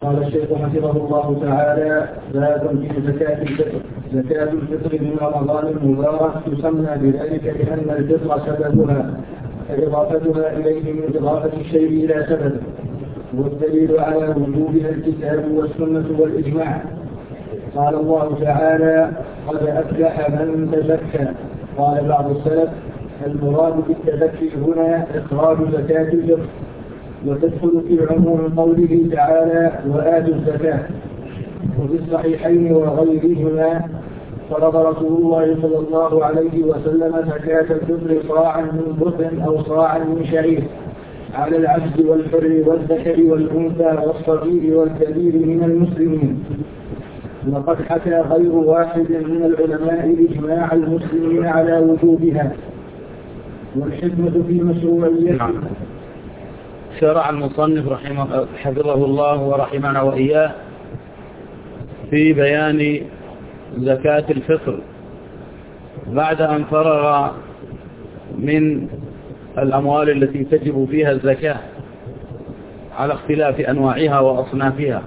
قال الشيخ حفظه الله تعالى: باب في زكاة الفطر. زكاة الفطر من رمضان المبارك تسمى بذلك لأن الفطر سببها إضافتها إليه من إضافة الشيء إلى سبب، والدليل على وجوبها الكتاب والسنة والإجماع. قال الله تعالى: قد أفلح من تزكى. قال بعض السلف: المراد بالتزكي هنا إخراج زكاة الفطر، وتدخل في عموم قوله تعالى: وآتوا الزكاة. وفي الصحيحين وغيرهما فرض رسول الله صلى الله عليه وسلم زكاة الفطر صاعا من بر أو صاعا من شعير على العبد والحر والذكر والأنثى والصغير والكبير من المسلمين. وقد حكى غير واحد من العلماء إجماع المسلمين على وجوبها، والحكمة في مشروعيتها. شرع المصنف حفظه الله ورحمنا وإياه في بيان زكاة الفطر بعد أن فرغ من الأموال التي تجب فيها الزكاة على اختلاف أنواعها وأصنافها.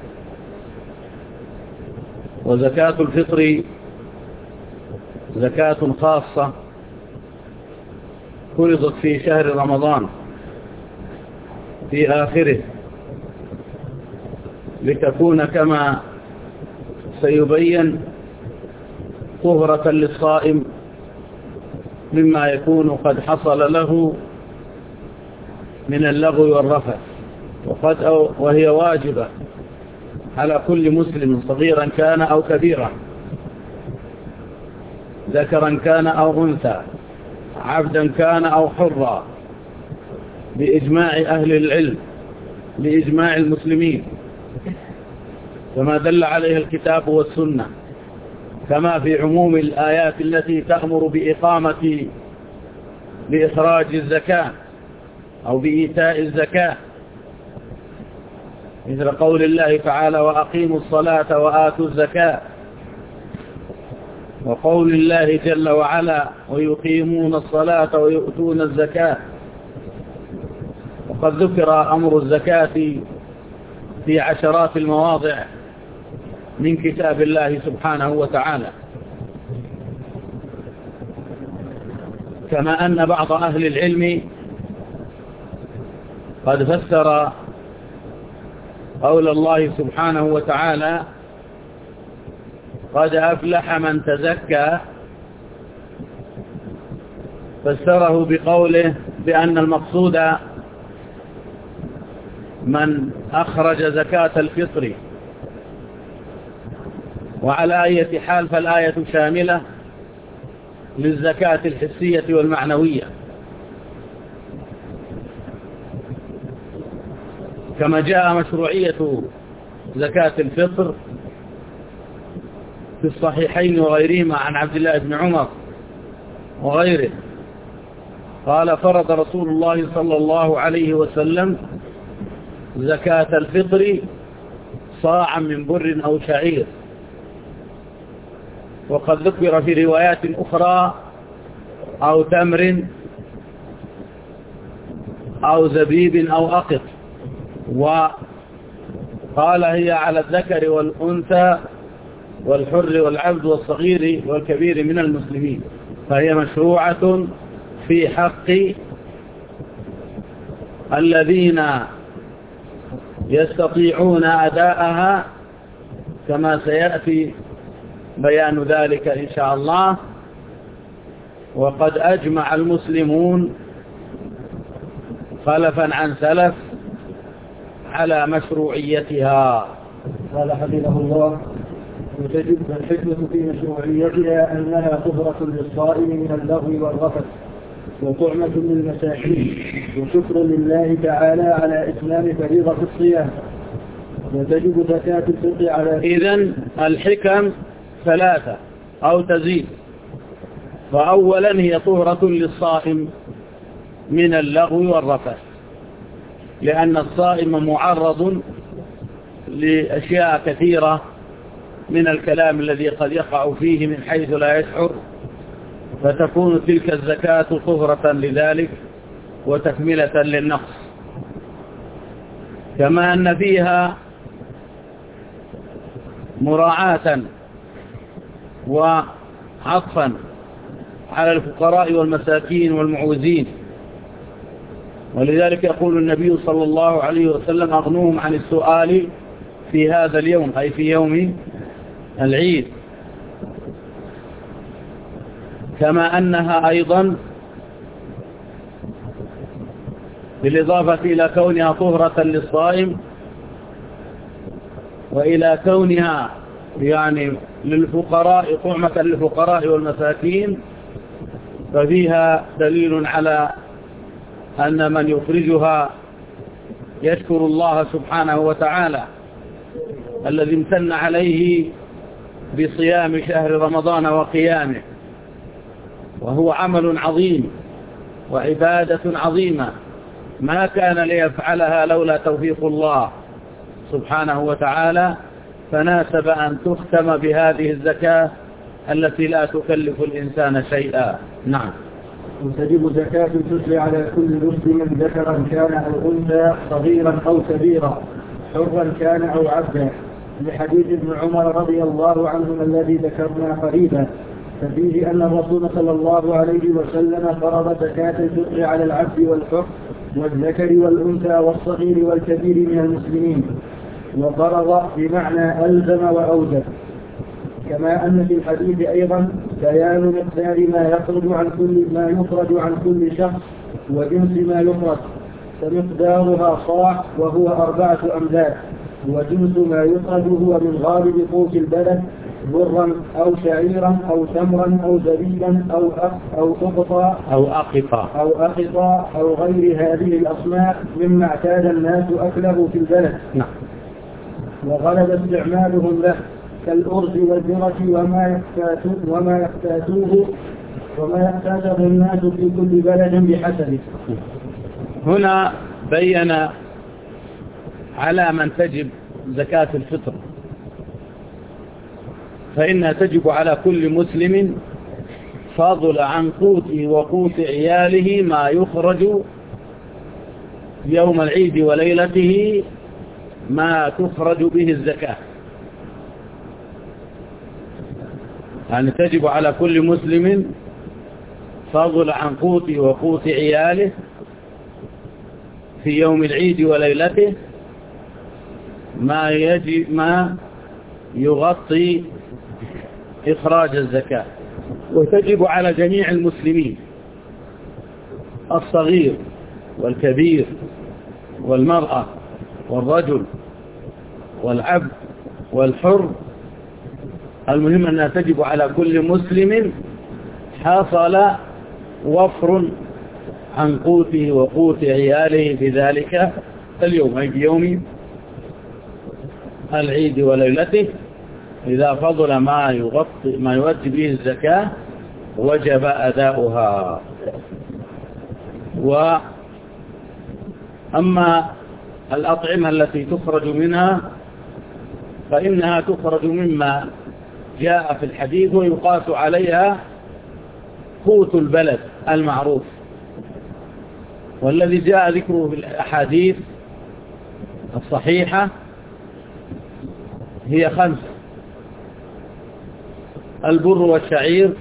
وزكاة الفطر زكاة خاصة فرضت في شهر رمضان في آخره، لتكون كما سيبين طهرة للصائم مما يكون قد حصل له من اللغو والرفث، وهي واجبة على كل مسلم صغيرا كان أو كبيرا، ذكرا كان أو أنثى، عبدا كان أو حرا، بإجماع أهل العلم، بإجماع المسلمين، كما دل عليه الكتاب والسنة، كما في عموم الآيات التي تأمر بإخراج الزكاة أو بإيتاء الزكاة، مثل قول الله تعالى: وأقيموا الصلاة وآتوا الزكاة، وقول الله جل وعلا: ويقيمون الصلاة ويؤتون الزكاة. وقد ذكر أمر الزكاة في عشرات المواضع من كتاب الله سبحانه وتعالى، كما أن بعض أهل العلم قد فسر قول الله سبحانه وتعالى: قد أفلح من تزكى، فسره بقوله بأن المقصود من أخرج زكاة الفطر. وعلى أي حال فالآية شاملة للزكاة الحسية والمعنوية، كما جاء مشروعية زكاة الفطر في الصحيحين وغيرهما عن عبد الله بن عمر وغيره قال: فرض رسول الله صلى الله عليه وسلم زكاة الفطر صاعا من بر أو شعير. وقد ذكر في روايات أخرى أو تمر أو زبيب أو أقط، وقال: هي على الذكر والأنثى والحر والعبد والصغير والكبير من المسلمين، فهي مشروعة في حق الذين يستطيعون أداءها، كما سيأتي بيان ذلك إن شاء الله. وقد أجمع المسلمون خلفا عن سلف على مشروعيتها. قال حفظه الله: وتجب الحكمة في مشروعيتها أنها طهرة للصائم من اللغو والرفث، وطعمة للمساكين، وشكر لله تعالى على إتمام فريضة الصيام. وتجب زكاة الفطر على إذن الحكم ثلاثة أو تزيد. فأولا هي طهرة للصائم من اللغو والرفث، لأن الصائم معرض لأشياء كثيرة من الكلام الذي قد يقع فيه من حيث لا يشعر، فتكون تلك الزكاة طهرة لذلك وتكملة للنقص. كما أن فيها مراعاة وعطفا على الفقراء والمساكين والمعوزين. ولذلك يقول النبي صلى الله عليه وسلم: أغنوهم عن السؤال في هذا اليوم، أي في يوم العيد. كما أنها أيضا بالإضافة إلى كونها طهرة للصائم وإلى كونها يعني للفقراء، طعمة للفقراء والمساكين، ففيها دليل على أن من يخرجها يشكر الله سبحانه وتعالى الذي امتن عليه بصيام شهر رمضان وقيامه، وهو عمل عظيم وعبادة عظيمة ما كان ليفعلها لولا توفيق الله سبحانه وتعالى، فناسب أن تختم بهذه الزكاة التي لا تكلف الإنسان شيئا. نعم. وتجب زكاة الفطر على كل مسلم ذكرا كان أو أنثى، صغيرا أو كبيرا، حرا كان أو عبدا، لحديث ابن عمر رضي الله عنهما الذي ذكرنا قريبا، ففيه أن الرسول صلى الله عليه وسلم فرض زكاة الفطر على العبد والحر والذكر والأنثى والصغير والكبير من المسلمين، وفرض بمعنى ألزم وأوجب. كما أن في الحديث أيضا بيان مقدار ما يخرج عن كل شخص وجنس ما يخرج، فمقدارها صاع وهو 4 أمداد، وجنس ما يخرج هو من غالب قوت البلد، برا أو شعيرا أو تمرا أو زبيبا أو أقطا أو غير هذه الأصناف مما اعتاد الناس أكله في البلد وغلب استعمالهم له، كالأرز والذرة وما يحتاجه الناس في كل بلد بحسبه. هنا بين على من تجب زكاة الفطر، فإنها تجب على كل مسلم فاضل عن قوته وقوت عياله ما يخرج يوم العيد وليلته، ما تخرج به الزكاة. يعني تجب على كل مسلم فاضل عن قوته وقوت عياله في يوم العيد وليلته ما يغطي إخراج الزكاة. وتجب على جميع المسلمين، الصغير والكبير والمرأة والرجل والعبد والحر، المهم أنها تجب على كل مسلم حصل وفر عن قوته وقوت عياله في ذلك اليوم، أي في يوم العيد وليلته. إذا فضل ما يؤدي به الزكاة وجب أداؤها. وأما الأطعمة التي تخرج منها فإنها تخرج مما جاء في الحديث ويقاس عليها قوت البلد المعروف، والذي جاء ذكره في الأحاديث الصحيحة هي 5: البر والشعير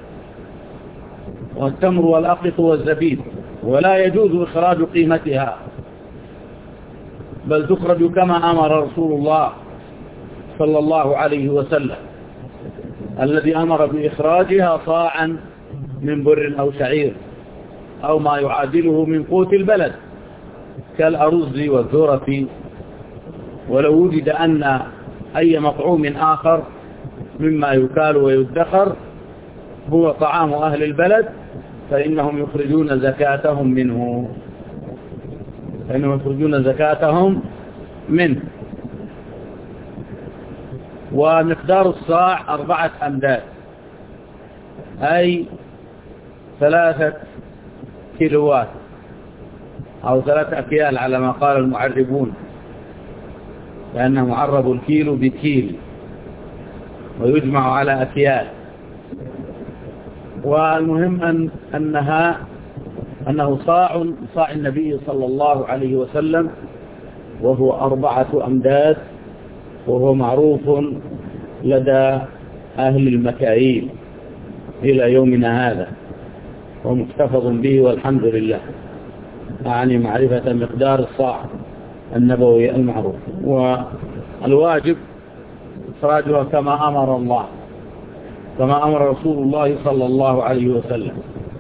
والتمر والأقط والزبيب، ولا يجوز إخراج قيمتها، بل تخرج كما أمر رسول الله صلى الله عليه وسلم الذي أمر بإخراجها صاعا من بر أو شعير أو ما يعادله من قوت البلد كالأرز والذرة. ولو وجد أن أي مطعوم آخر مما يكال ويدخر هو طعام أهل البلد فإنهم يخرجون زكاتهم منه. ومقدار الصاع 4 أمداد، أي 3 كيلوات أو 3 أكيال على ما قال المعربون، لأنه معرب الكيلو بكيل ويجمع على أكيال. والمهم أنه صاع النبي صلى الله عليه وسلم، وهو 4 أمداد، وهو معروف لدى أهل المكاييل إلى يومنا هذا، ومحتفظ به والحمد لله، يعني معرفة مقدار الصاع النبوي المعروف. والواجب إخراجها كما أمر الله، كما أمر رسول الله صلى الله عليه وسلم،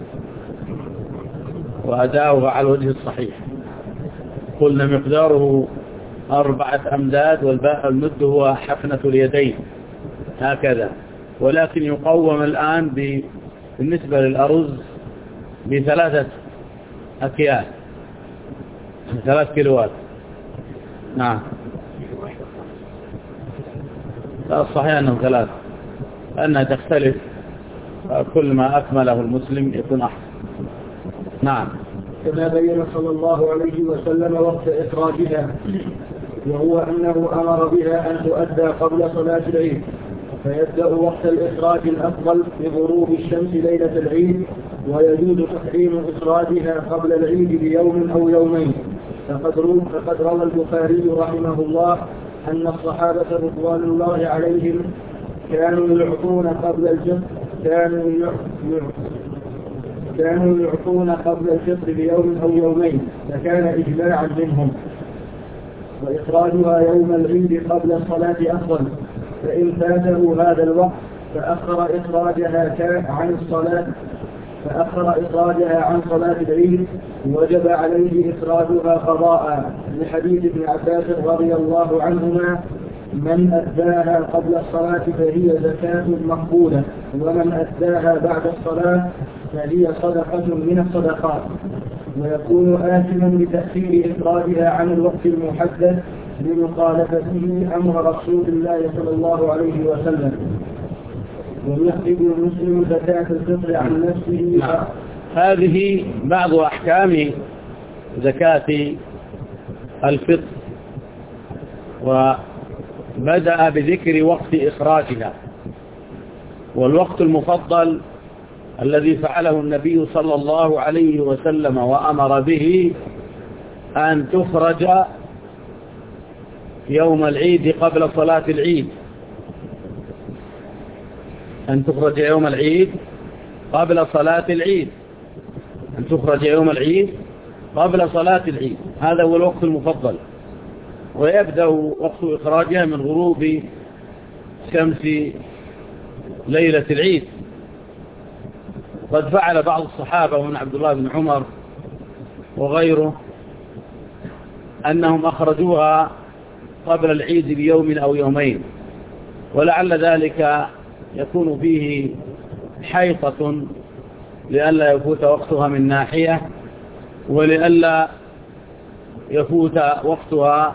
وأداؤها على الوجه الصحيح. قلنا مقداره 4 أمداد، والباء المد هو حفنة اليدين هكذا، ولكن يقوم الآن بالنسبة للأرز ب3 أكيال، 3 كيلوات. نعم، لا الصحيح أنه 3، لأنها تختلف، كل ما أكمله المسلم يكون أحسن. نعم. كما بين صلى الله عليه وسلم وقت إخراجها، وهو أنه أمر بها أن تؤدى قبل صلاة العيد، فيبدأ وقت الإخراج الأفضل بغروب الشمس ليلة العيد، ويجوز تحريم إخراجها قبل العيد بيوم أو يومين. فقد روى البخاري رحمه الله أن الصحابة رضوان الله عليهم كانوا يعطون قبل الفطر بيوم أو يومين، فكان إجماعا منهم. وإخراجها يوم العيد قبل الصلاة أفضل، فإن فاته هذا الوقت فأخر إخراجها عن صلاة العيد وجب عليه إخراجها قضاء، لحديث ابن عباس رضي الله عنهما: من أداها قبل الصلاة فهي زكاة مقبولة، ومن أداها بعد الصلاة فهي صدقة من الصدقات. ويكون آثما بتأخير إخراجها عن الوقت المحدد لمخالفته أمر رسول الله صلى الله عليه وسلم. ويخرج المسلم زكاة الفطر عن نفسه. هذه بعض أحكام زكاة الفطر، وبدأ بذكر وقت إخراجها. والوقت المفضل الذي فعله النبي صلى الله عليه وسلم وأمر به أن تخرج يوم العيد قبل صلاة العيد، أن تخرج يوم العيد قبل صلاة العيد، أن تخرج يوم العيد قبل صلاة العيد، هذا هو الوقت المفضل. ويبدأ وقت إخراجها من غروب شمس ليلة العيد. قد فعل بعض الصحابة ومن عبد الله بن عمر وغيره أنهم أخرجوها قبل العيد بيوم أو يومين، ولعل ذلك يكون فيه حيطة لئلا يفوت وقتها من ناحية، ولئلا يفوت وقتها،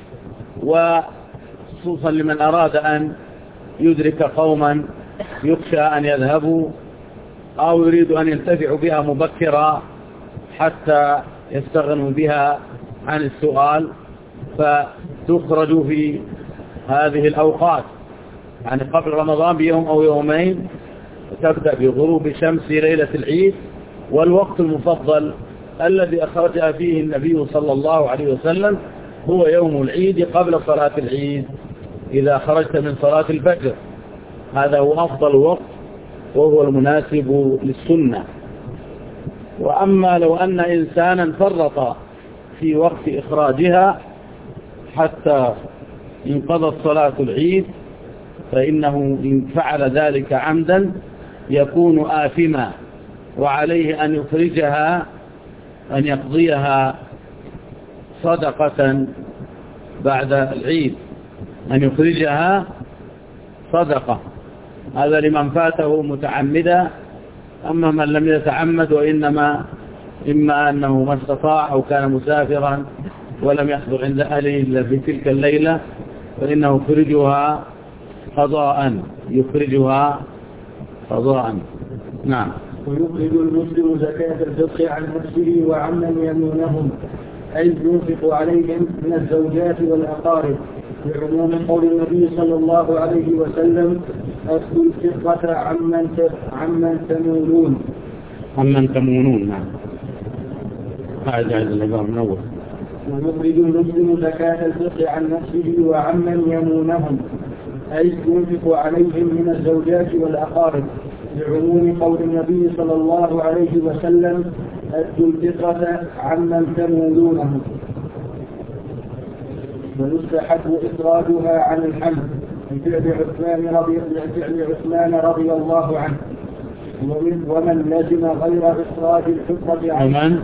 وخصوصا لمن أراد أن يدرك قوما يخشى أن يذهبوا أو يريد أن ينتفعوا بها مبكرا حتى يستغنوا بها عن السؤال، فتخرج في هذه الأوقات، يعني قبل رمضان بيوم أو يومين، تبدأ بغروب شمس ليلة العيد. والوقت المفضل الذي أخرجها فيه النبي صلى الله عليه وسلم هو يوم العيد قبل صلاة العيد، إذا خرجت من صلاة الفجر، هذا هو أفضل وقت وهو المناسب للسنة. وأما لو أن إنسانا فرط في وقت إخراجها حتى انقضت صلاة العيد، فإنه إن فعل ذلك عمدا يكون آثما، وعليه أن يخرجها، أن يقضيها صدقة بعد العيد، أن يخرجها صدقة. هذا لمن فاته متعمدا. أما من لم يتعمد وإنما إما أنه ما استطاع أو كان مسافرا ولم يحضر عند أهله إلا في تلك الليلة، فإنه يخرجها قضاء. نعم. ويخرج المسلم زكاة الفطر عن نفسه وعمن يمينهم، أي ينفق عليهم من الزوجات والأقارب، بعموم قول النبي صلى الله عليه وسلم: أدوا الفطرة عمن تمونون. نعم. هذا العبارة من أول. ويخرج المسلم زكاة الفطر عن نفسه وعمن يمونهم، أي ينفق عليهم من الزوجات والأقارب، لعموم قول النبي صلى الله عليه وسلم: أدوا الفطرة عمن تمولونه. ويستحب إخراجها عن الحمل لفعل عثمان رضي الله عنه، ومن لزم غير إخراج الفطرة عن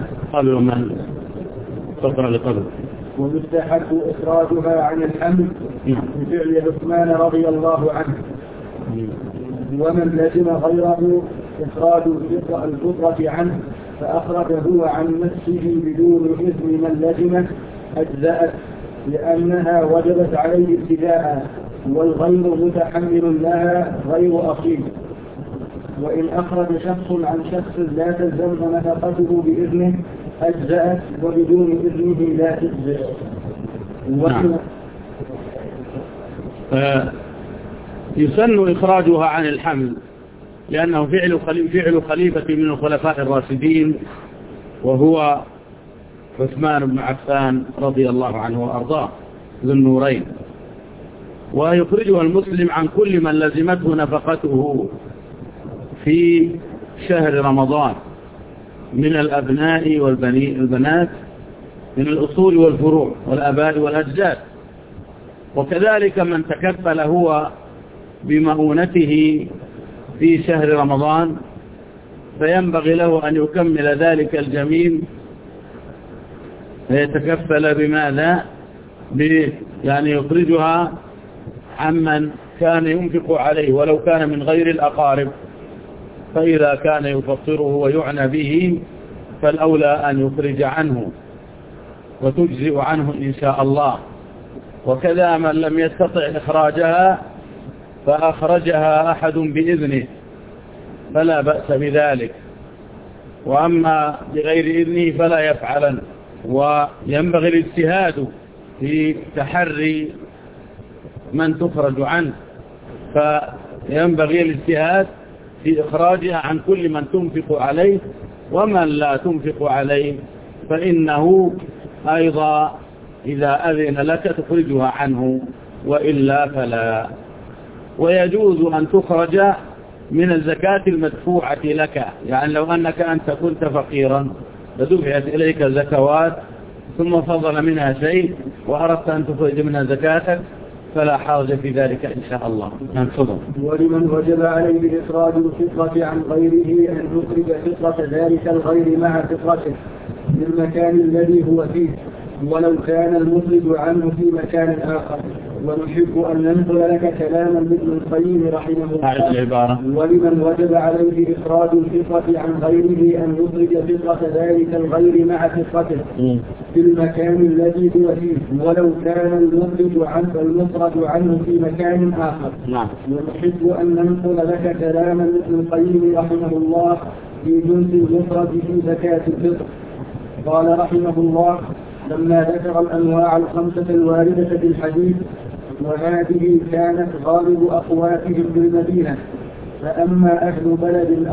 ويستحب إخراجها عن الحمل لفعل عثمان رضي الله عنه، ومن لزم غيره إخراج الفطرة عنه فأخرجه عن نفسه بدون إذن من لزمه أجزأت، لأنها وجبت عليه ابتداء، والغير متحمل لها غير أصيل. وإن أخرج شخص عن شخص لا تلزمه نفقته بإذنه أجزأت، وبدون إذنه لا تجزئ. يسن إخراجها عن الحمل لأنه فعل خليفة من الخلفاء الراشدين، وهو عثمان بن عفان رضي الله عنه وأرضاه ذو النورين. ويخرجها المسلم عن كل من لزمته نفقته في شهر رمضان من الأبناء والبنات، من الأصول والفروع والآباء والأجداد. وكذلك من تكفل هو بمؤونته في شهر رمضان فينبغي له أن يكمل ذلك الجميل، فيتكفل بماذا؟ يعني يخرجها عمن كان ينفق عليه ولو كان من غير الأقارب، فإذا كان يفطره ويعنى به فالأولى أن يخرج عنه وتجزئ عنه إن شاء الله. وكذا من لم يستطع إخراجها فأخرجها أحد بإذنه فلا بأس بذلك، وأما بغير إذنه فلا يفعلن. وينبغي الاجتهاد في تحري من تخرج عنه، فينبغي الاجتهاد في إخراجها عن كل من تنفق عليه، ومن لا تنفق عليه فإنه أيضا إذا أذن لك تخرجها عنه، وإلا فلا. ويجوز أن تخرج من الزكاة المدفوعة لك، يعني لو أنك أنت كنت فقيرا فدفعت إليك الزكوات ثم فضل منها شيء وأردت أن تخرج منها زكاتك فلا حرج في ذلك إن شاء الله. ننفضل. ولمن وجب عليه إخراج الفطرة عن غيره أن يخرج فطرة ذلك الغير مع فطرته في المكان الذي هو فيه، ولو كان المخرج عنه في مكان آخر. ونحب أن ننقل لك كلاما ابن القيم رحمه الله: ولمن وجب عليه إخراج الفطرة عن غيره أن يخرج فطرة ذلك الغير مع فطرته في المكان الذي هو فيه، ولو كان المخرج عنه في مكان آخر. ونحب أن ننقل لك كلاما ابن القيم رحمه الله في جنس المخرج في زكاة الفطر. قال رحمه الله: لما ذكر الأنواع الخمسة الواردة في الحديث، وهذه كانت غالب أقواتهم بالمدينة، فأما أهل بلد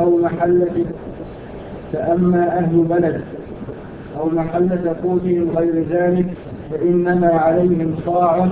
أو محلة قوتهم غير ذلك فإنما عليهم صاع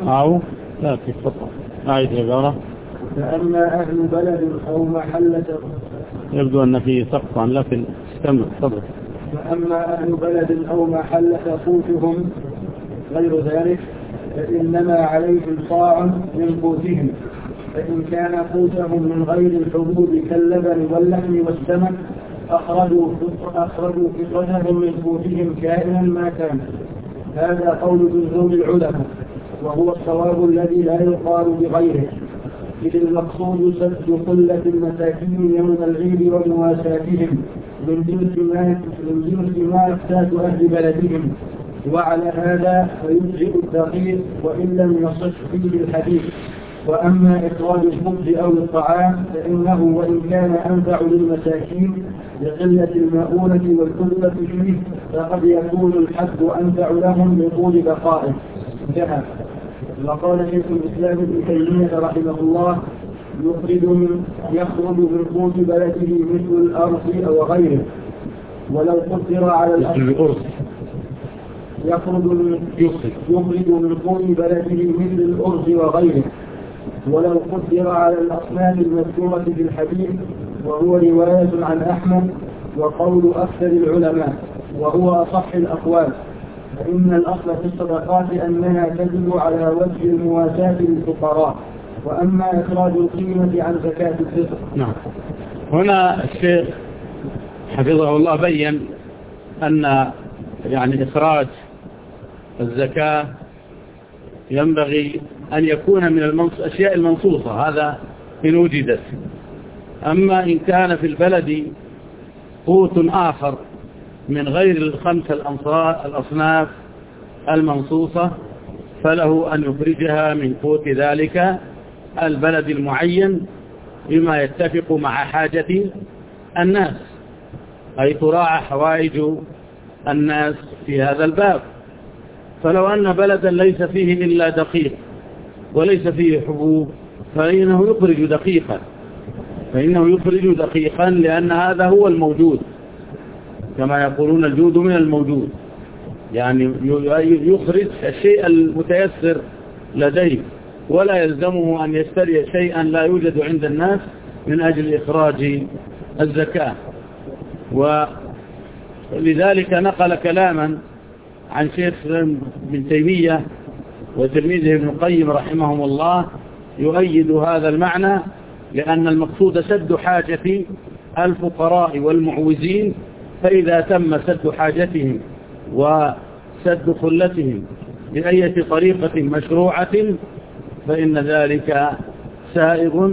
فأما أهل بلد أو محلة يبدو أن فيه سقطا لكن استمر. فأما أهل بلد أو محلة قوتهم غير ذلك فإنما عليهم صاع من قوتهم، فإن كان قوتهم من غير الحبوب كاللبن واللحم والسمك أخرجوا فطرتهم من قوتهم كائنا ما كان. هذا قول جمهور العلماء، وهو الصواب الذي لا يقال بغيره، إذ المقصود سد قلة المساكين يوم العيد ومواساتهم من جنس ما يحتاج أهل بلدهم. وعلى هذا فيجزئ الدقيق وإن لم يصح فيه الحديث. وأما إخراج الخبز أو الطعام فإنه وإن كان أنفع للمساكين لقلة المؤونة والكلفة فيه فقد يكون الحد أنفع لهم لطول بقائه. وقال شيخ الإسلام ابن تيمية رحمه الله: يخرج من قوت بلده مثل الأرض أو غيره، ولو قدر على الأرض يخرج من قوت بلده مثل الأرز وغيره، ولو قدر على الأصناف المذكورة في الحديث، وهو رواية عن أحمد وقول أكثر العلماء، وهو أصح الأقوال، فإن الأصل في الصدقات أنها تجب على وجه المواساة للفقراء. وأما إخراج القيمة عن زكاة الفطر. نعم. هنا الشيخ حفظه الله بين أن يعني إخراج الزكاة ينبغي أن يكون من الأشياء المنصوصة، هذا إن وجدت. أما إن كان في البلد قوت آخر من غير الخمسة الأصناف المنصوصة فله أن يخرجها من قوت ذلك البلد المعين بما يتفق مع حاجة الناس، أي تراعى حوائج الناس في هذا الباب. فلو أن بلدا ليس فيه إلا دقيق وليس فيه حبوب فإنه يخرج دقيقا لأن هذا هو الموجود، كما يقولون الجود من الموجود، يعني يخرج الشيء المتيسر لديه، ولا يلزمه أن يشتري شيئا لا يوجد عند الناس من أجل إخراج الزكاة. ولذلك نقل كلاما عن شيخ ابن تيمية وتلميذه ابن القيم رحمهم الله يؤيد هذا المعنى، لأن المقصود سد حاجة الفقراء والمعوزين، فإذا تم سد حاجتهم وسد خلتهم بأية طريقة مشروعة فإن ذلك سائغ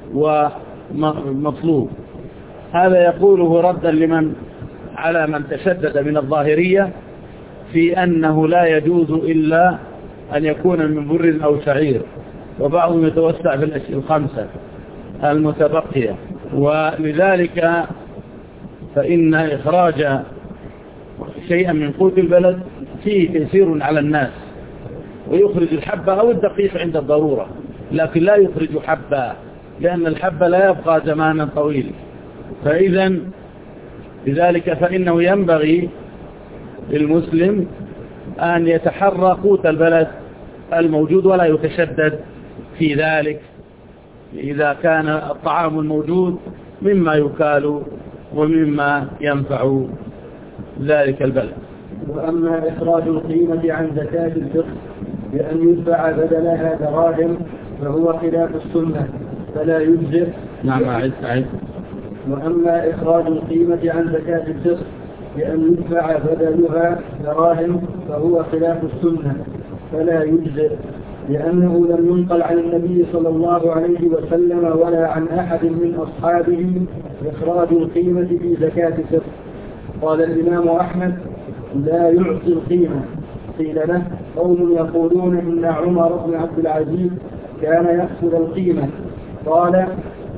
ومطلوب. هذا يقوله ردا على من تشدد من الظاهرية في أنه لا يجوز إلا أن يكون من بر أو شعير، وبعضهم يتوسع في الخمسة المتبقية. ولذلك فإن إخراج شيئا من قوت البلد فيه تيسير على الناس، ويخرج الحبة أو الدقيق عند الضرورة، لكن لا يخرج حبة، لأن الحبة لا يبقى زمانا طويل. فإذا لذلك فإنه ينبغي للمسلم أن يتحرى قوت البلد الموجود ولا يتشدد في ذلك إذا كان الطعام الموجود مما يكال ومما ينفع ذلك البلد. وأما إخراج القيمة عن زكاة الفطر بأن يدفع بدلها دراهم فهو خلاف السنة فلا يجزئ. نعم أعد. وأما إخراج القيمة عن زكاة الفطر بأن يدفع بدلها دراهم فهو خلاف السنة فلا يجزئ، لأنه لم ينقل عن النبي صلى الله عليه وسلم ولا عن أحد من أصحابه إخراج القيمة في زكاة الفطر. قال الإمام أحمد: لا يعطي القيمة. قيل له: قوم يقولون إن عمر بن عبد العزيز كان يأخذ القيمة. قال: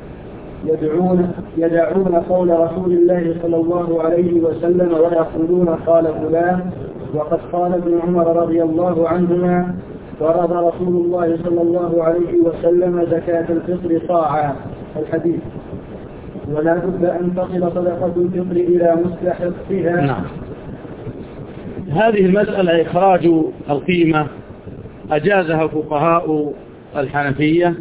يدعون قول رسول الله صلى الله عليه وسلم ويقولون قال فلان. وقد قال ابن عمر رضي الله عنهما: فرض رسول الله صلى الله عليه وسلم زكاة الفطر صاعا. الحديث. ولا بد أن تصل صدقة الفطر إلى مستحقها. نعم. هذه المسألة إخراج القيمة أجازها فقهاء الحنفية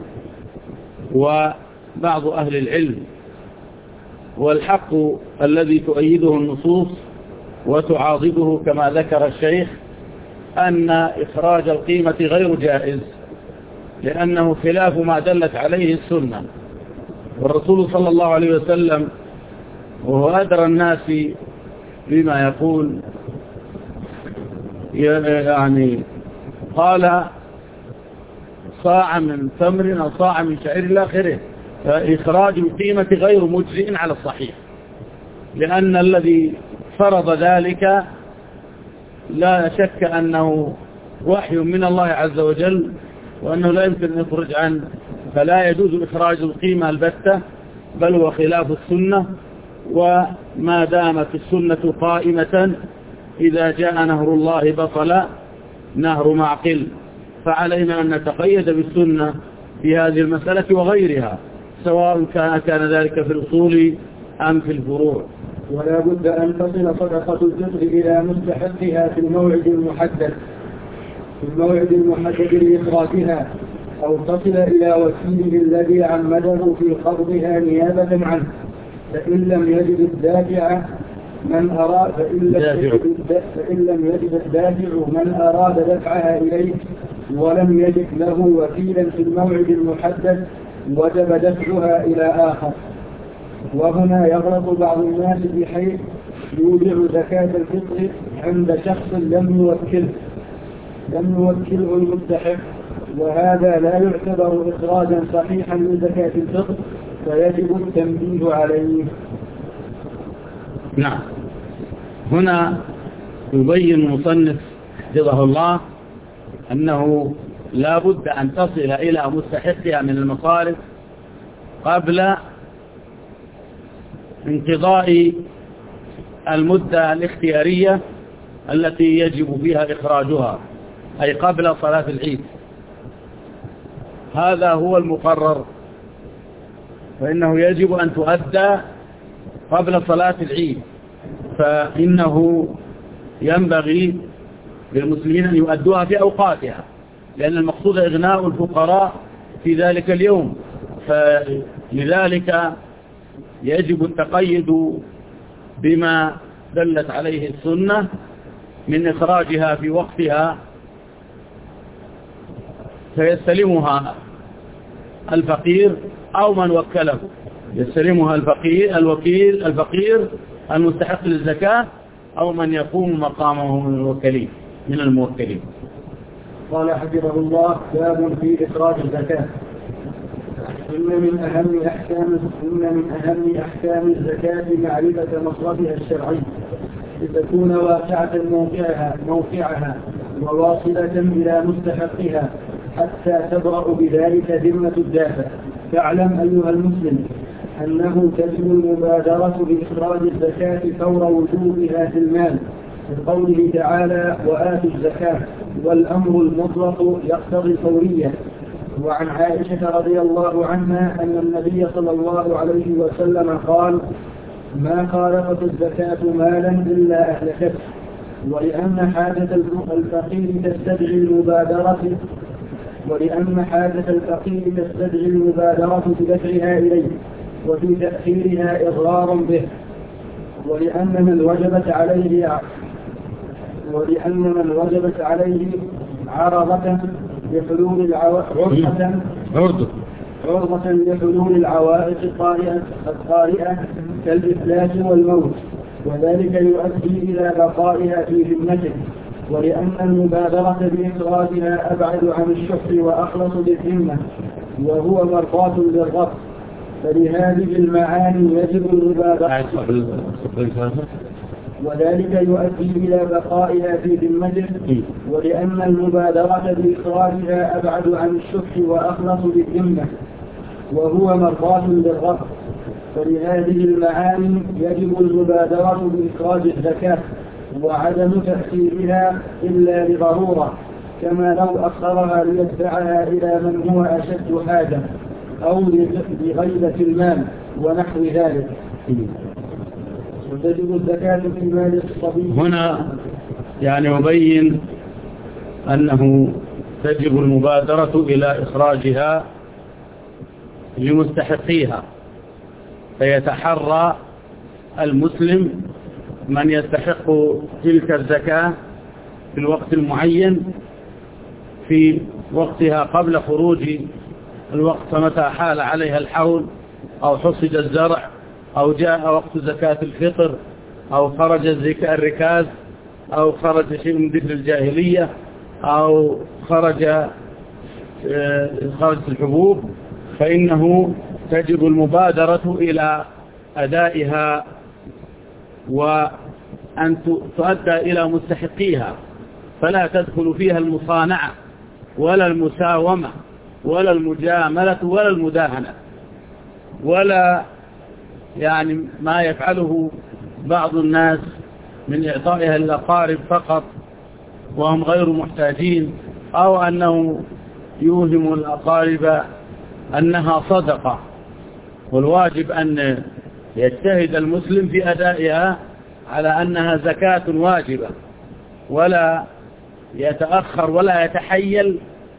وبعض أهل العلم، والحق الذي تؤيده النصوص وتعاضده كما ذكر الشيخ أن إخراج القيمة غير جائز، لأنه خلاف ما دلت عليه السنة. والرسول صلى الله عليه وسلم وهو أدرى الناس بما يقول يعني قال: صاع من تمر أو صاع من شعير إلى آخره. فإخراج القيمة غير مجزئ على الصحيح، لأن الذي فرض ذلك لا شك أنه وحي من الله عز وجل، وأنه لا يمكن أن يخرج عنه، فلا يجوز إخراج القيمة البتة، بل هو خلاف السنة. وما دامت السنة قائمة إذا جاء نهر الله بطل نهر معقل، فعلينا أن نتقيد بالسنة في هذه المسألة وغيرها، سواء كان ذلك في الأصول أم في الفروع. ولا بد أن تصل صدقة الفطر إلى مستحقها في الموعد المحدد لإخراجها، أو تصل إلى وكيله الذي عمده في قبضها نيابة عنه، فإن لم يجد الدافع من أراد دفعها إليه ولم يجد له وكيلا في الموعد المحدد وجب دفعها إلى آخر. وهنا يغلط بعض الناس بحيث يودع زكاة الفطر عند شخص لم يوكله المستحق، وهذا لا يعتبر إخراجا صحيحا لزكاة الفطر، فيجب التنبيه عليه. نعم. هنا يبين المصنف حفظه الله أنه لا بد أن تصل إلى مستحقها من المصارف قبل انقضاء المدة الاختيارية التي يجب فيها إخراجها، أي قبل صلاة العيد. هذا هو المقرر، فإنه يجب أن تؤدى قبل صلاة العيد، فإنه ينبغي للمسلمين أن يؤدوها في أوقاتها، لأن المقصود إغناء الفقراء في ذلك اليوم، فلذلك يجب التقيد بما دلت عليه السنة من إخراجها في وقتها، فيستلمها الفقير أو من وكله، يستلمها الفقير المستحق للزكاة أو من يقوم مقامه من الموكلين. قال حفظه الله: باب في إخراج الزكاة. إن من أهم أحكام الزكاة معرفة مصرفها الشرعي لتكون واقعة موقعها وواصلة إلى مستحقها حتى تبرأ بذلك ذمة الدافع. فاعلم أيها المسلم أنه تجب المبادرة بإخراج الزكاة فور وجوبها في المال، لقوله تعالى: وآتوا الزكاة، والأمر المطلق يقتضي الفورية. وعن عائشة رضي الله عنها أن النبي صلى الله عليه وسلم قال: ما خالفت الزكاة مالا إلا أهلكته. ولأن حاجة الفقير تستدعي المبادرة بدفعها إليه وفي تأخيرها إضرار به، ولأن من وجبت عليه عرضة لحلول العوائق الطارئة كالإفلاس والموت، وذلك يؤدي إلى بقائها في ذمته. ولأن المبادرة بإخراجها أبعد عن الشح وأخلص للذمة وهو مرضاة للرب، فلهذه المعاني يجب المبادرة، وذلك يؤدي إلى بقائها في ذمته. ولأن المبادرة بإخراجها أبعد عن الشح وأخلص للذمة وهو مرضاة للرب، فلهذه المعاني يجب المبادرة بإخراج الزكاة وعدم تأخيرها إلا لضرورة، كما لو أخرها ليدفعها إلى من هو أشد حاجة أو لغيبة المال ونحو ذلك. وتجب الزكاة في مال الصبي. هنا يبين أنه تجب المبادرة إلى إخراجها لمستحقيها، فيتحرى المسلم من يستحق تلك الزكاة في الوقت المعين في وقتها قبل خروج الوقت، فمتى حال عليها الحول أو حصد الزرع أو جاء وقت زكاة الفطر أو خرج الركاز أو خرج شيء من ذكر الجاهلية أو خرجت الحبوب، فإنه تجب المبادرة إلى أدائها وأن تؤدى إلى مستحقيها، فلا تدخل فيها المصانعة ولا المساومة ولا المجاملة ولا المداهنة ولا ما يفعله بعض الناس من إعطائها للأقارب فقط وهم غير محتاجين، أو أنه يوهم الأقارب أنها صدقة. والواجب أن يجتهد المسلم في أدائها على أنها زكاة واجبة، ولا يتأخر ولا يتحيل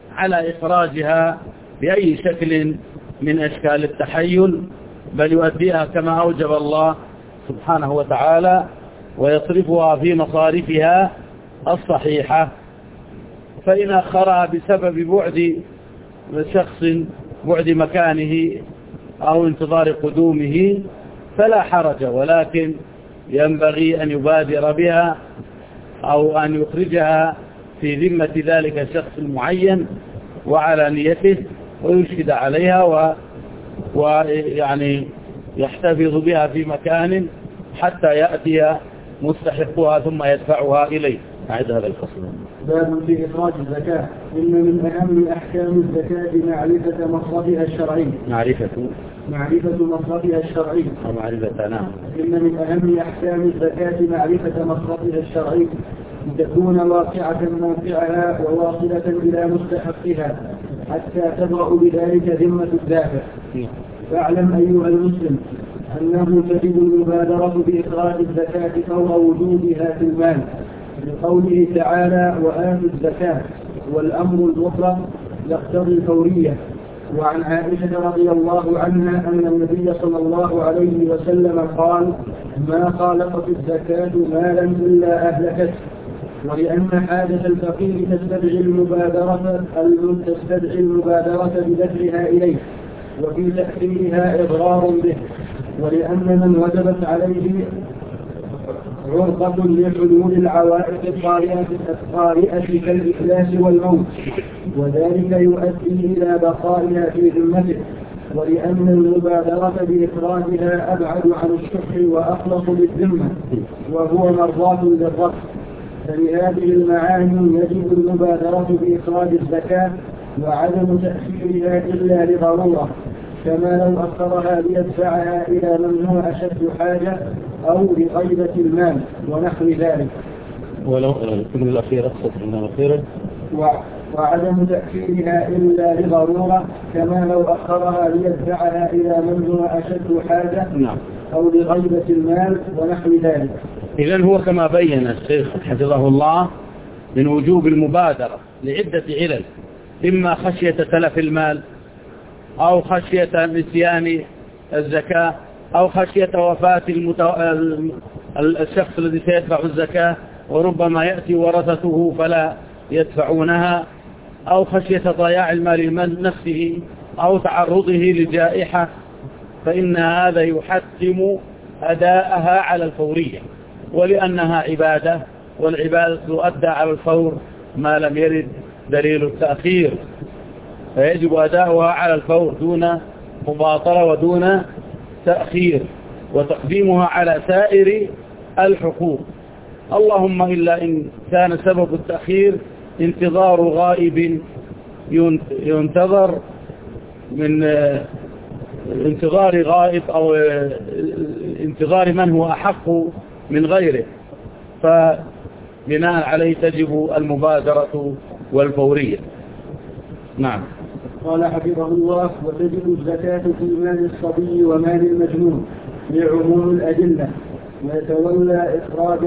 على إخراجها بأي شكل من أشكال التحيل، بل يؤديها كما أوجب الله سبحانه وتعالى ويصرفها في مصارفها الصحيحة. فإن أخرها بسبب بعد شخص، بعد مكانه أو انتظار قدومه فلا حرج، ولكن ينبغي أن يبادر بها أو أن يخرجها في ذمة ذلك الشخص المعين وعلى نيته ويشهد عليها ويعني يحتفظ بها في مكان حتى يأتي مستحقها ثم يدفعها إليه. أعد هذا الفصل. باب في إخراج الزكاة. إن من أهم أحكام الزكاة معرفة مصرفها الشرعي. معرفة مصرفها الشرعي. نعم. إن من أهم أحكام الزكاة معرفة مصرفها الشرعي لتكون واقعة موقعها وواصلة إلى مستحقها حتى تبرأ بذلك ذمة الدافع. فاعلم أيها المسلم أنه تجب المبادرة بإخراج الزكاة فور وجودها في المال، لقوله تعالى وآتوا الزكاة، والأمر المطلق يقتضي الفورية. وعن عائشة رضي الله عنها أن النبي صلى الله عليه وسلم قال ما خالقت الزكاة مالا إلا أهلكته. ولأن حاجة الفقير تستدعي المبادرة بدفعها إليه وفي تأخيرها إضرار به، ولأن من وجبت عليه عرضة لحلول العوائق الطارئة كالإفلاس والموت، وذلك يؤدي إلى بقائها في ذمته، ولأن المبادرة بإخراجها أبعد عن الشح وأخلص للذمة وهو مرضاة للرب. فلهذه المعاني يجب المبادرة بإخراج الزكاة وعدم تأخيرها إلا لضرورة، كما لو أخرها ليدفعها إلى من هو أشد حاجة أو لغيبة المال ونحو ذلك. ولو الكلمة الأخيرة وعدم تأخيرها إلا لضرورة، كما لو أخرها ليدفعها إلى من هو أشد حاجة أو لغيبة المال ونحو ذلك. إذن هو كما بين الشيخ حفظه الله من وجوب المبادرة لعدة علل، إما خشية تلف المال أو خشية نسيان الزكاة أو خشية وفاة الشخص الذي سيدفع الزكاة وربما يأتي ورثته فلا يدفعونها، أو خشية ضياع المال من نفسه أو تعرضه لجائحة، فإن هذا يحتم أداءها على الفورية، ولأنها عبادة، والعبادة تؤدى على الفور ما لم يرد دليل التأخير، فيجب أداؤها على الفور دون مباطرة ودون تأخير، وتقديمها على سائر الحقوق، اللهم إلا إن كان سبب التأخير انتظار غائب ينتظر من انتظار غائب أو انتظار من هو أحق من غيره، فبناء عليه تجب المبادرة والفورية. نعم. قال حفظه الله وتجب الزكاة في مال الصبي ومال المجنون لعموم الأدلة، ويتولى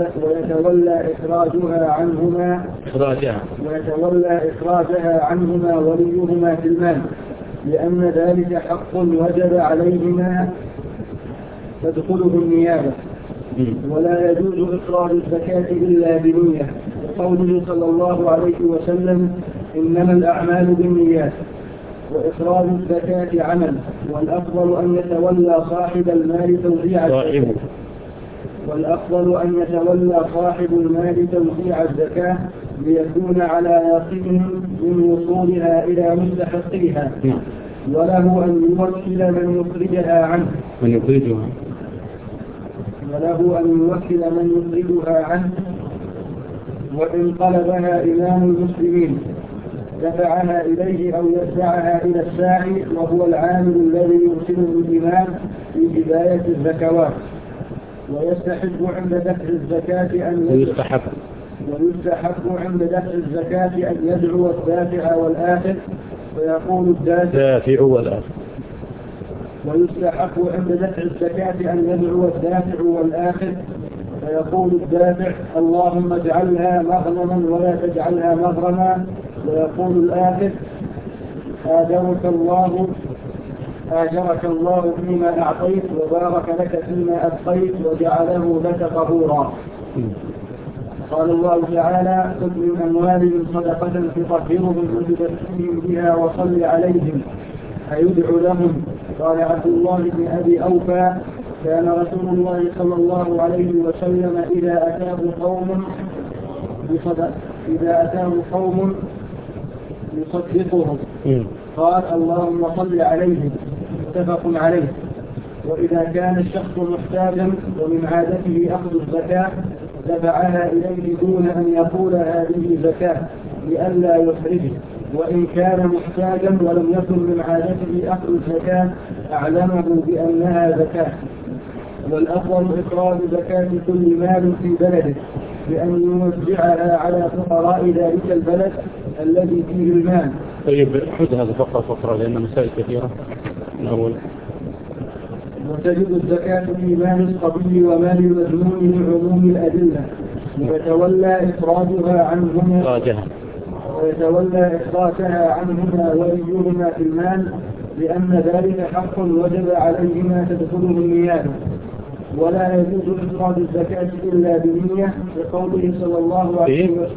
إخراجها عنهما وليهما في المال، لأن ذلك حق وجب عليهما تدخله النيابة. ولا يجوز إخراج الزكاة إلا بنية، قوله صلى الله عليه وسلم إنما الأعمال بالنيات. وإخراج الزكاة عمل، والأفضل أن يتولى صاحب المال توزيع الزكاة ليكون على يقين من وصولها إلى مستحقيها، وله أن يوكل من يخرجها عنه، وإن طلبها إمام المسلمين دفعها إليه أو يدفعها إلى الساعي وهو العامل الذي يرسله الإمام في بداية الزكوات. ويستحب عند دفع الزكاة أن يدعو الدافع والآخر فيقول الدافع ويستحب عند دفع الزكاة أن يدعو الدافع والآخر فيقول الدافع اللهم اجعلها مغنما ولا تجعلها مغرما، ويقول الآخر آجرك الله فيما أعطيت وبارك لك فيما أبقيت وجعله لك طهورا. قال الله تعالى: خذ من أموالهم صدقة تطهرهم وتزكيهم بها وصل عليهم أيدعو لهم. قال عبد الله بن أبي أوفى: كان رسول الله صلى الله عليه وسلم إذا أتاه قوم يصدقهم قال: اللهم صل عليهم. متفق عليه. وإذا كان الشخص محتاجا ومن عادته أخذ الزكاة دفعها إليه دون أن يقول هذه زكاة لئلا يحرجه، وإن كان محتاجا ولم يكن من عادته أخذ الزكاة أعلمه بأنها زكاة. والأفضل إخراج زكاة كل مال في بلده بأن يوزعها على فقراء ذلك البلد الذي فيه المال. طيب خذ هذا فقرة لأن مسائل كثيرة. الأول: وتجب الزكاة في مال الصبي ومال المجنون من عموم الأدلة، ويتولى إخراجها عنهما وليهما في المال، لأن ذلك حق وجب عليهما تدخله النيابة. ولا يجوز إخراج الزكاة إلا بنية، لقوله صلى الله عليه وسلم: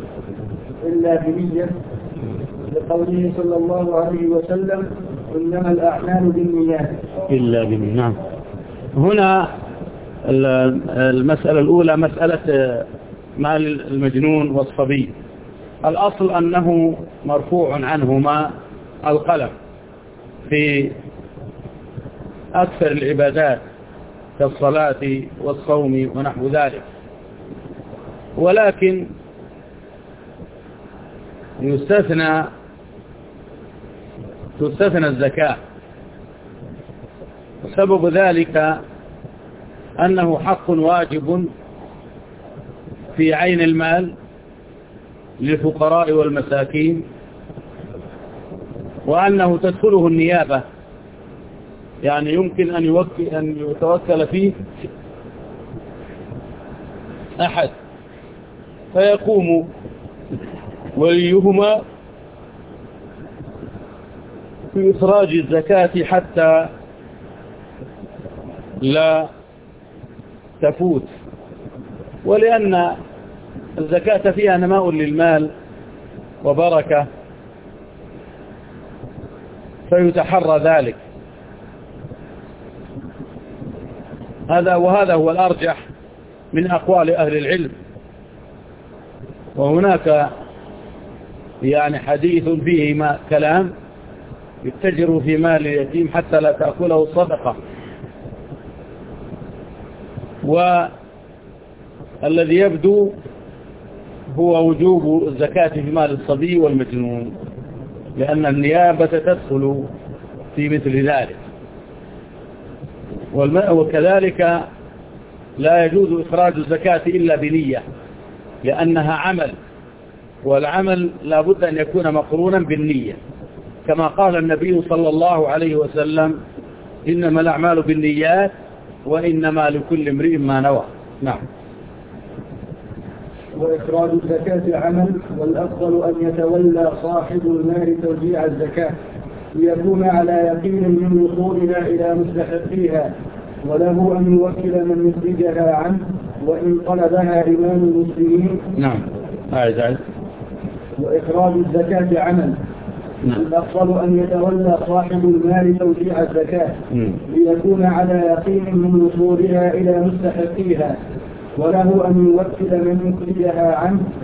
لقوله صلى الله عليه وسلم: إنما الأعمال بالنيات. إلا بالنيات. نعم. هنا المسألة الأولى مسألة مال المجنون والصبي. الأصل أنه مرفوع عنهما القلم في أكثر العبادات كالصلاة والصوم ونحو ذلك، ولكن تستثنى الزكاة. وسبب ذلك أنه حق واجب في عين المال للفقراء والمساكين، وأنه تدخله النيابة، يعني يمكن أن يتوكل فيه أحد فيقوم وليهما في إخراج الزكاة حتى لا تفوت، ولأن الزكاة فيها نماء للمال وبركة فيتحرى ذلك. وهذا هو الأرجح من أقوال أهل العلم. وهناك يعني حديث فيه كلام: يتجر في مال اليتيم حتى لا تأكله الصدقة. والذي يبدو هو وجوب الزكاة في مال الصبي والمجنون، لأن النيابة تدخل في مثل ذلك. وكذلك لا يجوز إخراج الزكاة إلا بنية، لأنها عمل، والعمل لا بد أن يكون مقرونا بالنية، كما قال النبي صلى الله عليه وسلم: إنما الأعمال بالنيات وإنما لكل امرئ ما نوى. نعم. وإخراج الزكاة عمل، والأفضل أن يتولى صاحب المال توزيع الزكاة ليكون على يقين من وصولها إلى مستحقيها، وله أن يوكل من يخرجها عنه وإن طلبها إمام المسلمين. نعم. وإخراج الزكاة عمل، الأفضل أن يتولى صاحب المال توزيع الزكاة ليكون على يقين من وصولها إلى مستحقيها، وله أن يوكل من يخرجها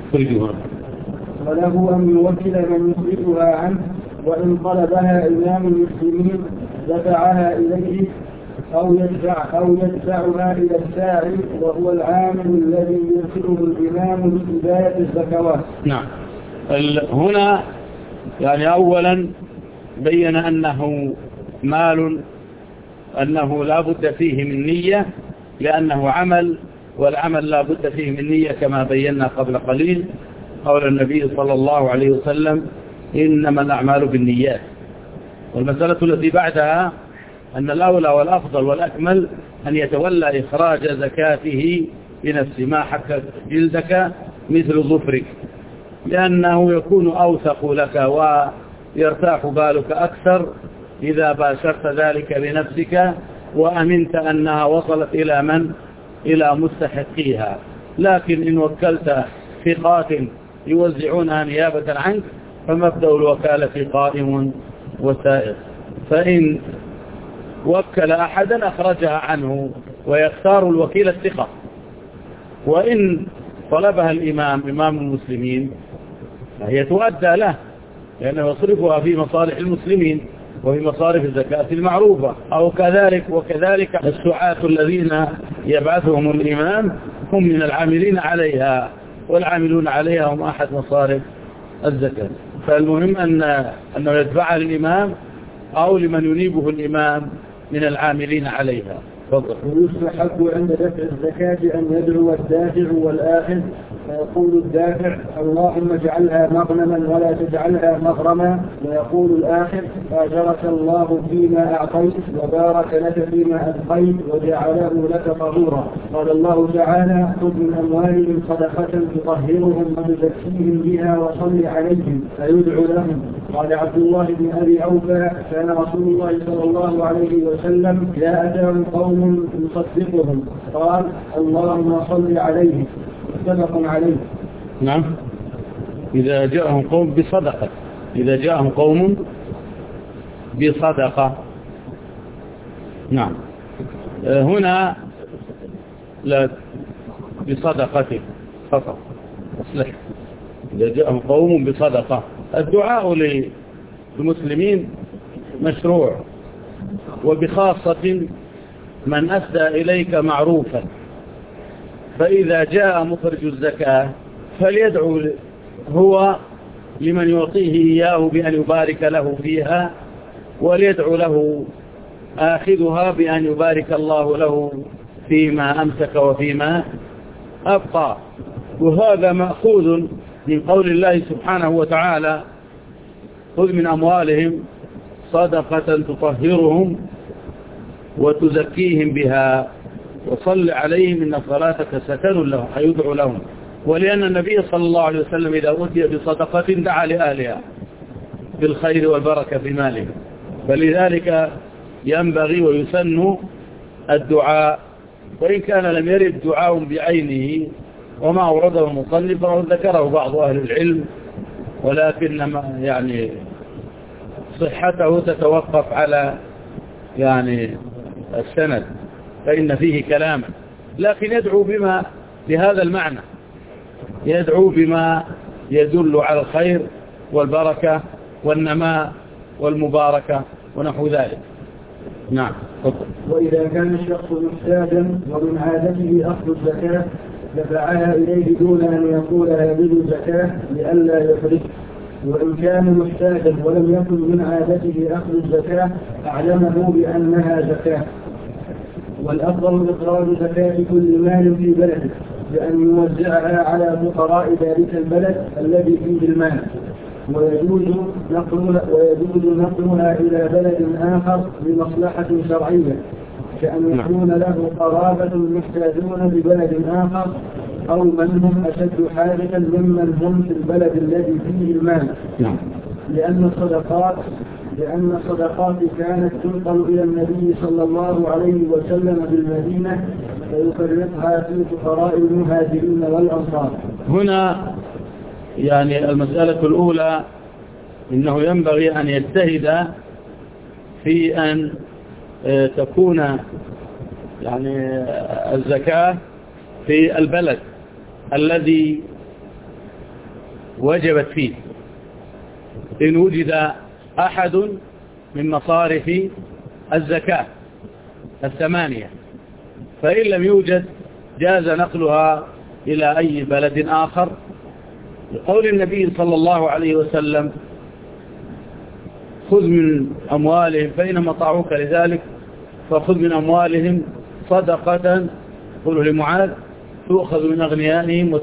عنه وإن طلبها إمام المسلمين دفعها إليه أو يدفعها إلى الساعي، وهو العامل الذي يرسله الإمام لإداية الزكوات. نعم. هنا يعني أولا بين أنه مال، أنه لا بد فيه من نية لأنه عمل، والعمل لا بد فيه من نية كما بينا قبل قليل قول النبي صلى الله عليه وسلم: إنما الأعمال بالنيات. والمسألة التي بعدها أن الأولى والأفضل والأكمل أن يتولى إخراج زكاته بنفسه، ما حكت جلدك مثل ظفرك، لأنه يكون أوثق لك يرتاح بالك أكثر إذا باشرت ذلك بنفسك وأمنت أنها وصلت إلى من؟ إلى مستحقيها. لكن إن وكلت ثقات يوزعونها نيابة عنك فمبدأ الوكالة قائم وسائر. فإن وكل أحدا أخرجها عنه ويختار الوكيل الثقة. وإن طلبها الإمام إمام المسلمين فهي تؤدى له لأنه يصرفها في مصالح المسلمين وفي مصارف الزكاة المعروفة. أو وكذلك السعاة الذين يبعثهم الإمام هم من العاملين عليها، والعاملون عليها هم أحد مصارف الزكاة. فالمهم أنه يدفعها للإمام أو لمن ينيبه الإمام من العاملين عليها. ويستحب عند دفع الزكاة أن يدعو الدافع والآخذ فيقول الدافع اللهم اجعلها مغنما ولا تجعلها مغرما، ويقول الآخذ آجرك الله فيما أعطيت وبارك لك فيما أبقيت وجعله لك طهورا. قال الله تعالى خذ من أموالهم صدقة تطهرهم وتزكيهم بها وصل عليهم فيدعو لهم. قال عبد الله بن أبي أوفى كان رسول الله صلى الله عليه وسلم لا أتاهم قوم يصدقهم قال اللهم صل عليهم متفق عليه. نعم. إذا جاءهم قوم بصدقة نعم. هنا لا بصدقة فقط أصلح. إذا جاءهم قوم بصدقة الدعاء للمسلمين مشروع، وبخاصة من أسدى إليك معروفا. فإذا جاء مخرج الزكاة فليدعو هو لمن يعطيه إياه بأن يبارك له فيها، وليدعو له آخذها بأن يبارك الله له فيما أمسك وفيما أبقى. وهذا مأخوذ من قول الله سبحانه وتعالى خذ من أموالهم صدقة تطهرهم وتزكيهم بها وصل عليهم إن صلاتك سكن لهم يدعو لهم. ولأن النبي صلى الله عليه وسلم إذا أتي بصدقة دعا لأهلها بالخير والبركة في ماله، فلذلك ينبغي ويسن الدعاء، وإن كان لم يرد دعاء بعينه وما أورده المصنف وذكره بعض أهل العلم، ولكن يعني صحته تتوقف على يعني السند فإن فيه كلاما، لكن يدعو بما بهذا المعنى، يدعو بما يدل على الخير والبركة والنماء والمباركة ونحو ذلك. نعم. وإذا كان الشخص محتاجا ومن عادته أخذ الزكاة دفعها إليه دون أن يقول هذه الزكاة لئلا يفرط. وإن كان محتاجا ولم يكن من عادته أخذ الزكاة أعلمه بأنها زكاة. والأفضل إخراج زكاة كل مال في بلده بأن يوزعها على فقراء ذلك البلد الذي فيه المال، ويجوز نقلها إلى بلد آخر لمصلحة شرعية، كأن يكون له قرابة محتاجون ببلد آخر أو من هم أشد حاجة ممن هم في البلد الذي فيه المال. لأن الصدقات كانت تنقل إلى النبي صلى الله عليه وسلم بالمدينة فيفرقها في فقراء المهاجرين والأنصار. هنا يعني المسألة الأولى إنه ينبغي أن يجتهد في أن تكون يعني الزكاة في البلد الذي وجبت فيه. إن وجد أحد من مصارف الزكاة 8، فإن لم يوجد جاز نقلها إلى أي بلد آخر، لقول النبي صلى الله عليه وسلم خذ من أموالهم فإنما أطاعوك لذلك فخذ من أموالهم صدقة قوله لمعاذ تؤخذ من أغنيائهم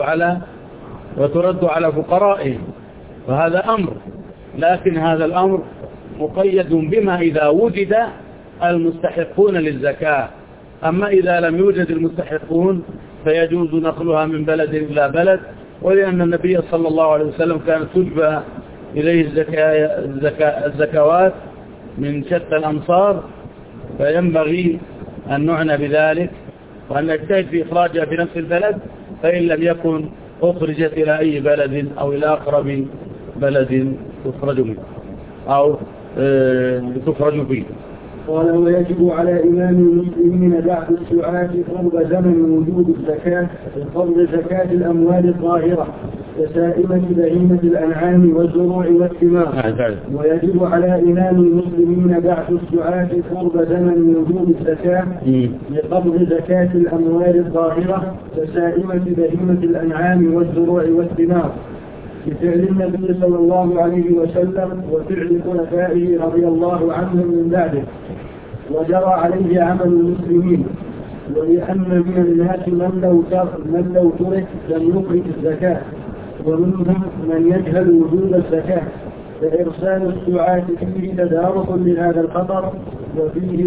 وترد على فقرائهم. فهذا أمر، لكن هذا الأمر مقيد بما إذا وجد المستحقون للزكاة. أما إذا لم يوجد المستحقون فيجوز نقلها من بلد إلى بلد، ولأن النبي صلى الله عليه وسلم كانت تجبى إليه الزكوات من شتى الأمصار، فينبغي أن نعنى بذلك وأن نجتهد في إخراجها في نفس البلد، فإن لم يكن أخرجت إلى أي بلد أو إلى أقرب بلد تخرج منه أو تخرج فيه. قال: ويجب على إمام المسلمين بعد السعاة قرب زمن وجود الزكاة قبل زكاة الأموال الظاهرة كسائمة بهيمة الأنعام والزروع والثمار. ويجب على إمام المسلمين بعد السعاة قرب زمن وجود الزكاة لقبض زكاة الأموال الظاهرة كسائمة بهيمة الأنعام والزروع والثمار بفعل النبي صلى الله عليه وسلم وفعل خلفائه رضي الله عنهم من بعده، وجرى عليه عمل المسلمين. ولأن من الناس من لو ترك لم يخرج الزكاة، ومنهم من يجهل وجود الزكاة، فإرسال السعاة فيه تدارك لهذا الخطر، وفي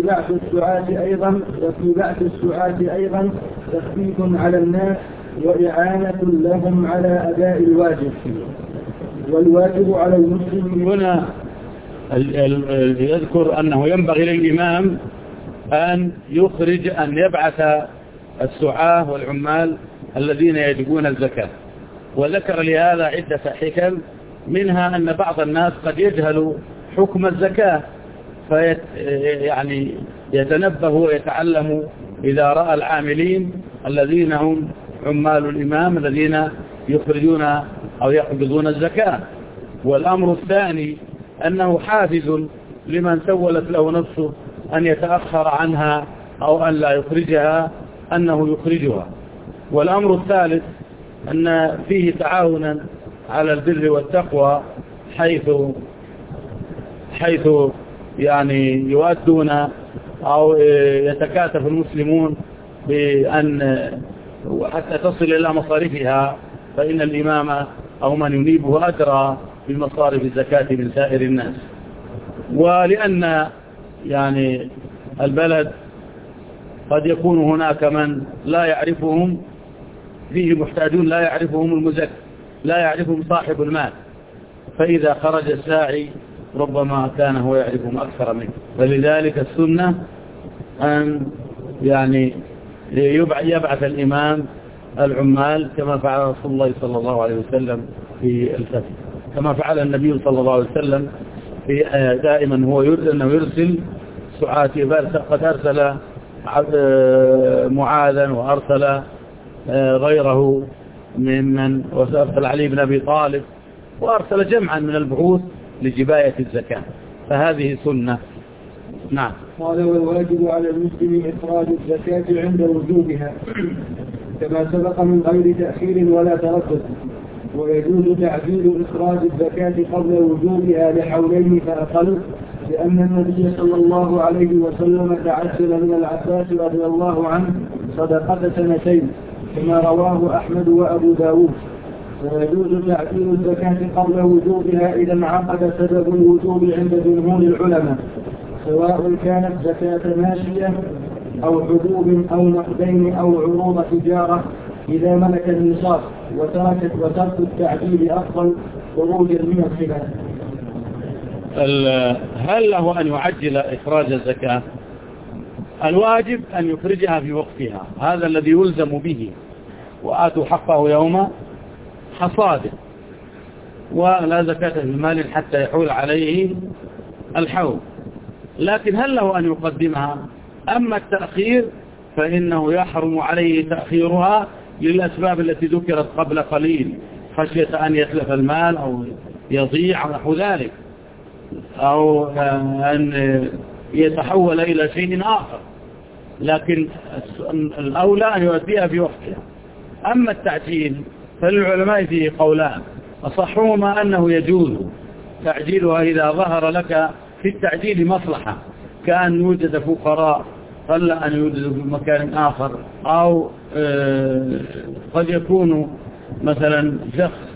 بعث السعاة أيضا تخفيف على الناس وإعانة لهم على أداء الواجب. والواجب على المسلم هنا يذكر أنه ينبغي للإمام أن يبعث السعاة والعمال الذين يجبون الزكاة، وذكر لهذا عدة حكم، منها أن بعض الناس قد يجهل حكم الزكاة يعني يتنبه ويتعلم إذا رأى العاملين الذين هم عمال الإمام الذين يخرجون أو يقبضون الزكاة. والأمر الثاني أنه حافز لمن سولت له نفسه أن يتأخر عنها أو أن لا يخرجها أنه يخرجها. والأمر الثالث أن فيه تعاونا على البر والتقوى، حيث يعني يؤدون أو يتكاتف المسلمون بأن حتى تصل إلى مصارفها، فإن الإمام أو من ينيبه أدرى بمصارف الزكاة من سائر الناس. ولأن يعني البلد قد يكون هناك من لا يعرفهم، فيه محتاجون لا يعرفهم المزكي، لا يعرفهم صاحب المال، فإذا خرج الساعي ربما كان هو يعرفهم أكثر منه. فلذلك السنة أن يعني يبعث الإمام العمال كما فعل رسول الله صلى الله عليه وسلم في الفتح، كما فعل النبي صلى الله عليه وسلم في دائما هو أنه يرسل سعاتي. قد أرسل معاذا وأرسل غيره ممن، وأرسل علي بن أبي طالب، وأرسل جمعا من البعوث لجباية الزكاة، فهذه سنة. نعم. قال: والواجب على المسلم إخراج الزكاة عند وجوبها كما سبق من غير تأخير ولا تردد. ويجوز تعجيل إخراج الزكاة قبل وجوبها لحولين فأقل، لأن النبي صلى الله عليه وسلم تعجل من العباس رضي الله عنه صدقة سنتين كما رواه أحمد وأبو داود. ويجوز تعجيل الزكاة قبل وجوبها إذا انعقد سبب الوجوب عند جمهور العلماء، سواء كانت زكاة ماشية أو حبوب أو نقدين أو عروض تجارة إذا ملك النصاب، وترك التعجيل أفضل خروجا من الخلاف. هل له أن يعجل إخراج الزكاة؟ الواجب أن يخرجها في وقتها، هذا الذي يلزم به، وآتوا حقه يوم حصاده، ولا زكاة في المال حتى يحول عليه الحول. لكن هل له أن يقدمها؟ أما التأخير فإنه يحرم عليه تأخيرها للأسباب التي ذكرت قبل قليل، خشية أن يتلف المال أو يضيع أو نحو ذلك، أو أن يتحول إلى شيء آخر. لكن الأولى أن يؤديها في وقتها. أما التعجيل فللعلماء فيه قولان، أصحهما أنه يجوز تعجيلها إذا ظهر لك في التعجيل مصلحة، كأن يوجد فقراء قل أن يوجد في مكان آخر، أو قد يكون مثلا شخص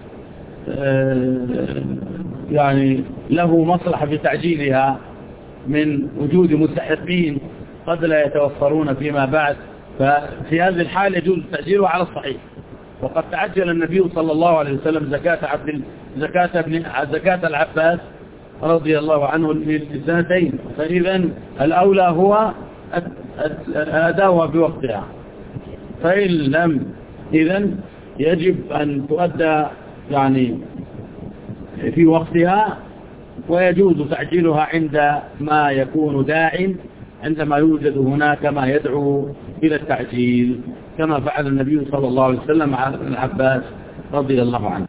يعني له مصلحة في تعجيلها من وجود مستحقين قد لا يتوفرون فيما بعد، ففي هذه الحال يجوز تعجيلها على الصحيح. وقد تعجل النبي صلى الله عليه وسلم زكاة العباس رضي الله عنه للسنتين، فإذا الأولى هو أداؤها بوقتها، فإن لم إذن يجب أن تؤدى يعني في وقتها، ويجوز تعجيلها عندما يكون داع، عندما يوجد هناك ما يدعو إلى التعجيل، كما فعل النبي صلى الله عليه وسلم مع العباس رضي الله عنه.